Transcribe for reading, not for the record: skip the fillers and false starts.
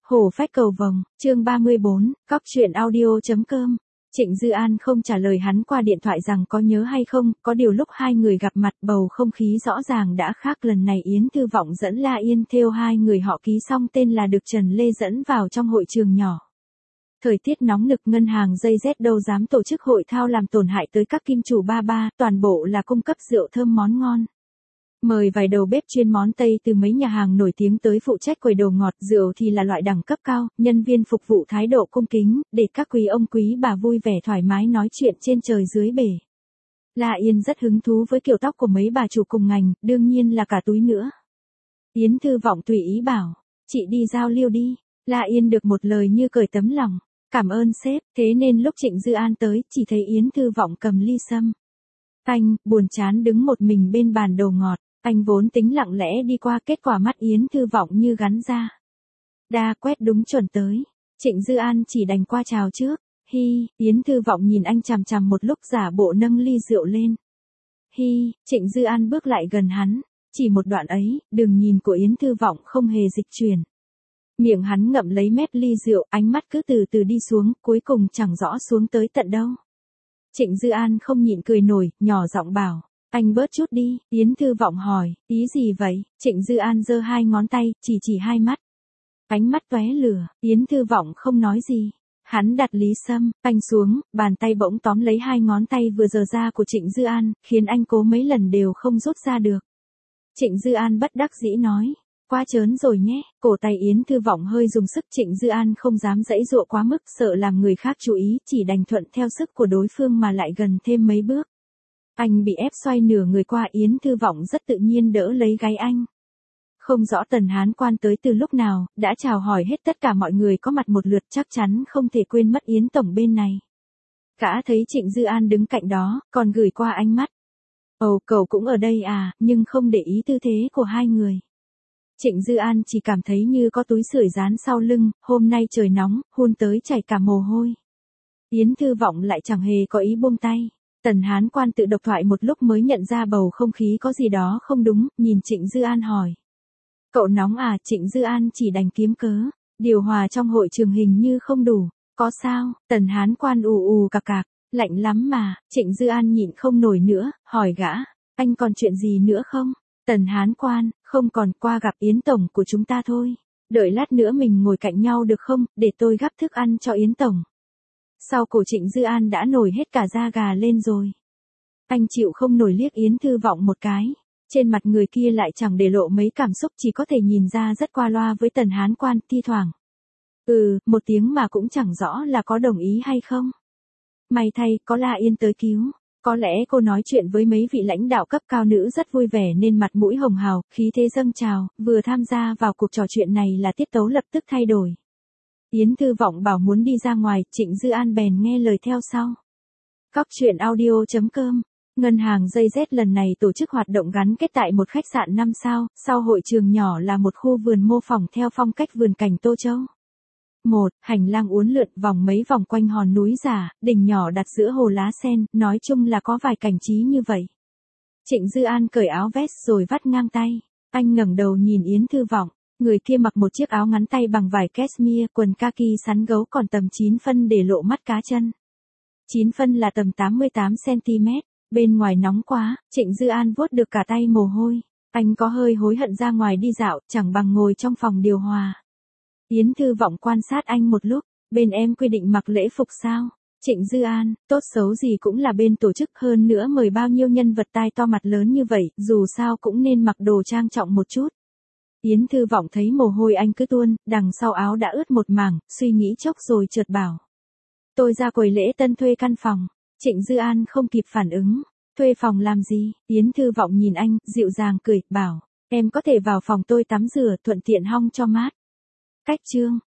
Hổ phách cầu vồng, chương 34, cóc truyện audio.com. Trịnh Dư An không trả lời hắn qua điện thoại rằng có nhớ hay không, có điều lúc hai người gặp mặt bầu không khí rõ ràng đã khác. Lần này Yến Thư Vọng dẫn La Yên theo hai người họ ký xong tên là được Trần Lê dẫn vào trong hội trường nhỏ. Thời tiết nóng nực, ngân hàng dây dét đâu dám tổ chức hội thao làm tổn hại tới các kim chủ ba ba, toàn bộ là cung cấp rượu thơm món ngon. Mời vài đầu bếp chuyên món Tây từ mấy nhà hàng nổi tiếng tới phụ trách quầy đồ ngọt, rượu thì là loại đẳng cấp cao, nhân viên phục vụ thái độ cung kính, để các quý ông quý bà vui vẻ thoải mái nói chuyện trên trời dưới bể. La Yên rất hứng thú với kiểu tóc của mấy bà chủ cùng ngành, đương nhiên là cả túi nữa. Yến Thư Vọng tùy ý bảo, chị đi giao lưu đi. La Yên được một lời như cởi tấm lòng, cảm ơn sếp. Thế nên lúc Trịnh Dư An tới, chỉ thấy Yến Thư Vọng cầm ly sâm. Anh, buồn chán đứng một mình bên bàn đồ ngọt. Anh vốn tính lặng lẽ đi qua, kết quả mắt Yến Thư Vọng như gắn ra. Đa quét đúng chuẩn tới. Trịnh Dư An chỉ đành qua chào trước. Hi, Yến Thư Vọng nhìn anh chằm chằm một lúc giả bộ nâng ly rượu lên. Hi, Trịnh Dư An bước lại gần hắn. Chỉ một đoạn ấy, đường nhìn của Yến Thư Vọng không hề dịch chuyển. Miệng hắn ngậm lấy mép ly rượu, ánh mắt cứ từ từ đi xuống, cuối cùng chẳng rõ xuống tới tận đâu. Trịnh Dư An không nhịn cười nổi, nhỏ giọng bảo. Anh bớt chút đi. Yến Thư Vọng hỏi, ý gì vậy? Trịnh Dư An giơ hai ngón tay, chỉ hai mắt. Ánh mắt tóe lửa, Yến Thư Vọng không nói gì. Hắn đặt ly sâm, anh xuống, bàn tay bỗng tóm lấy hai ngón tay vừa giơ ra của Trịnh Dư An, khiến anh cố mấy lần đều không rút ra được. Trịnh Dư An bất đắc dĩ nói, quá trớn rồi nhé. Cổ tay Yến Thư Vọng hơi dùng sức, Trịnh Dư An không dám giãy giụa quá mức, sợ làm người khác chú ý, chỉ đành thuận theo sức của đối phương mà lại gần thêm mấy bước. Anh bị ép xoay nửa người qua, Yến Thư Vọng rất tự nhiên đỡ lấy gáy anh. Không rõ Tần Hán Quan tới từ lúc nào, đã chào hỏi hết tất cả mọi người có mặt một lượt, chắc chắn không thể quên mất Yến Tổng bên này. Gã thấy Trịnh Dư An đứng cạnh đó, còn gửi qua ánh mắt. Ồ, cậu cũng ở đây à, nhưng không để ý tư thế của hai người. Trịnh Dư An chỉ cảm thấy như có túi sưởi dán sau lưng, hôm nay trời nóng, hun tới chảy cả mồ hôi. Yến Thư Vọng lại chẳng hề có ý buông tay. Tần Hán Quan tự độc thoại một lúc mới nhận ra bầu không khí có gì đó không đúng, nhìn Trịnh Dư An hỏi. Cậu nóng à? Trịnh Dư An chỉ đành kiếm cớ. Điều hòa trong hội trường hình như không đủ. Có sao? Tần Hán Quan ù cạc cạc. Lạnh lắm mà. Trịnh Dư An nhịn không nổi nữa, hỏi gã. Anh còn chuyện gì nữa không? Tần Hán Quan, không còn, qua gặp Yến Tổng của chúng ta thôi. Đợi lát nữa mình ngồi cạnh nhau được không, để tôi gắp thức ăn cho Yến Tổng. Sau cổ Trịnh Dư An đã nổi hết cả da gà lên rồi. Anh chịu không nổi liếc Yến Thư Vọng một cái. Trên mặt người kia lại chẳng để lộ mấy cảm xúc, chỉ có thể nhìn ra rất qua loa với Tần Hán Quan, thi thoảng. Một tiếng mà cũng chẳng rõ là có đồng ý hay không. May thay, có La Yên tới cứu. Có lẽ cô nói chuyện với mấy vị lãnh đạo cấp cao nữ rất vui vẻ nên mặt mũi hồng hào, khí thế dâng trào, vừa tham gia vào cuộc trò chuyện này là tiết tấu lập tức thay đổi. Yến Thư Vọng bảo muốn đi ra ngoài, Trịnh Dư An bèn nghe lời theo sau. Cóc truyện audio.com. Ngân hàng dây dét lần này tổ chức hoạt động gắn kết tại một khách sạn 5 sao, sau hội trường nhỏ là một khu vườn mô phỏng theo phong cách vườn cảnh Tô Châu. Hành lang uốn lượn vòng mấy vòng quanh hòn núi giả, đỉnh nhỏ đặt giữa hồ lá sen, nói chung là có vài cảnh trí như vậy. Trịnh Dư An cởi áo vest rồi vắt ngang tay. Anh ngẩng đầu nhìn Yến Thư Vọng. Người kia mặc một chiếc áo ngắn tay bằng vải cashmere, quần kaki sắn gấu còn tầm 9 phân để lộ mắt cá chân. 9 phân là tầm 88 cm, bên ngoài nóng quá, Trịnh Dư An vuốt được cả tay mồ hôi. Anh có hơi hối hận ra ngoài đi dạo, chẳng bằng ngồi trong phòng điều hòa. Yến Thư Vọng quan sát anh một lúc, bên em quy định mặc lễ phục sao? Trịnh Dư An, tốt xấu gì cũng là bên tổ chức, hơn nữa mời bao nhiêu nhân vật tai to mặt lớn như vậy, dù sao cũng nên mặc đồ trang trọng một chút. Yến Thư Vọng thấy mồ hôi anh cứ tuôn, đằng sau áo đã ướt một mảng, suy nghĩ chốc rồi chợt bảo. Tôi ra quầy lễ tân thuê căn phòng. Trịnh Dư An không kịp phản ứng. Thuê phòng làm gì? Yến Thư Vọng nhìn anh, dịu dàng cười, bảo. Em có thể vào phòng tôi tắm rửa, thuận tiện hong cho mát. Cách chương.